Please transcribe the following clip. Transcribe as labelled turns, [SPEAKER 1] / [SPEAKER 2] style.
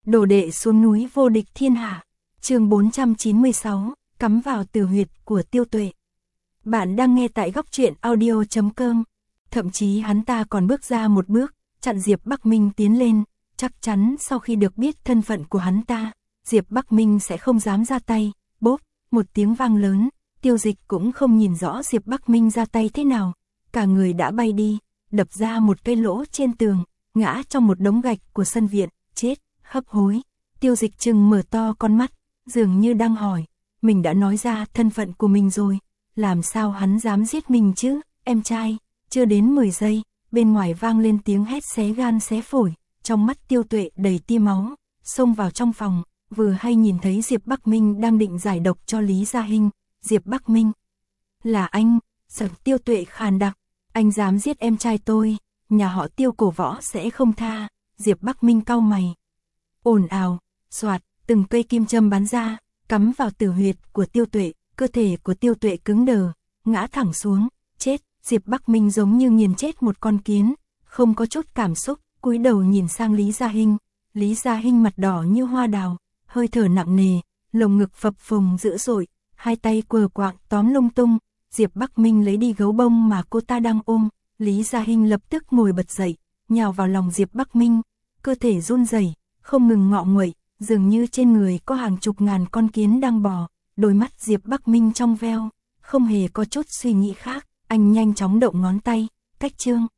[SPEAKER 1] Đồ đệ xuống núi vô địch thiên hạ. Chương 496, cắm vào tử huyệt của Tiêu Tuệ. Bạn đang nghe tại góc truyện audio.com. Thậm chí hắn ta còn bước ra một bước, chặn Diệp Bắc Minh tiến lên, chắc chắn sau khi được biết thân phận của hắn ta, Diệp Bắc Minh sẽ không dám ra tay. Bốp, một tiếng vang lớn, Tiêu Dịch cũng không nhìn rõ Diệp Bắc Minh ra tay thế nào, cả người đã bay đi, đập ra một cái lỗ trên tường, ngã trong một đống gạch của sân viện, chết, hấp hối. Tiêu Dịch trừng mở to con mắt, dường như đang hỏi, mình đã nói ra thân phận của mình rồi, làm sao hắn dám giết mình chứ, em trai. Chưa đến 10 giây, bên ngoài vang lên tiếng hét xé gan xé phổi, trong mắt Tiêu Tuệ đầy tia máu, xông vào trong phòng, vừa hay nhìn thấy Diệp Bắc Minh đang định giải độc cho Lý Gia Hinh. Diệp Bắc Minh, là anh? Sợ Tiêu Tuệ khàn đặc, anh dám giết em trai tôi, nhà họ Tiêu cổ võ sẽ không tha. Diệp Bắc Minh cau mày. Ồn ào, xoạt, từng cây kim châm bắn ra, cắm vào tử huyệt của Tiêu Tuệ, cơ thể của Tiêu Tuệ cứng đờ, ngã thẳng xuống, chết. Diệp Bắc Minh giống như nghiền chết một con kiến, không có chút cảm xúc, cúi đầu nhìn sang Lý Gia Hinh. Lý Gia Hinh mặt đỏ như hoa đào, hơi thở nặng nề, lồng ngực phập phồng dữ dội, hai tay quờ quạng tóm lung tung. Diệp Bắc Minh lấy đi gấu bông mà cô ta đang ôm, Lý Gia Hinh lập tức ngồi bật dậy, nhào vào lòng Diệp Bắc Minh, cơ thể run rẩy, không ngừng ngọ nguậy, dường như trên người có hàng chục ngàn con kiến đang bò. Đôi mắt Diệp Bắc Minh trong veo, không hề có chút suy nghĩ khác, anh nhanh chóng động ngón tay, cách chương.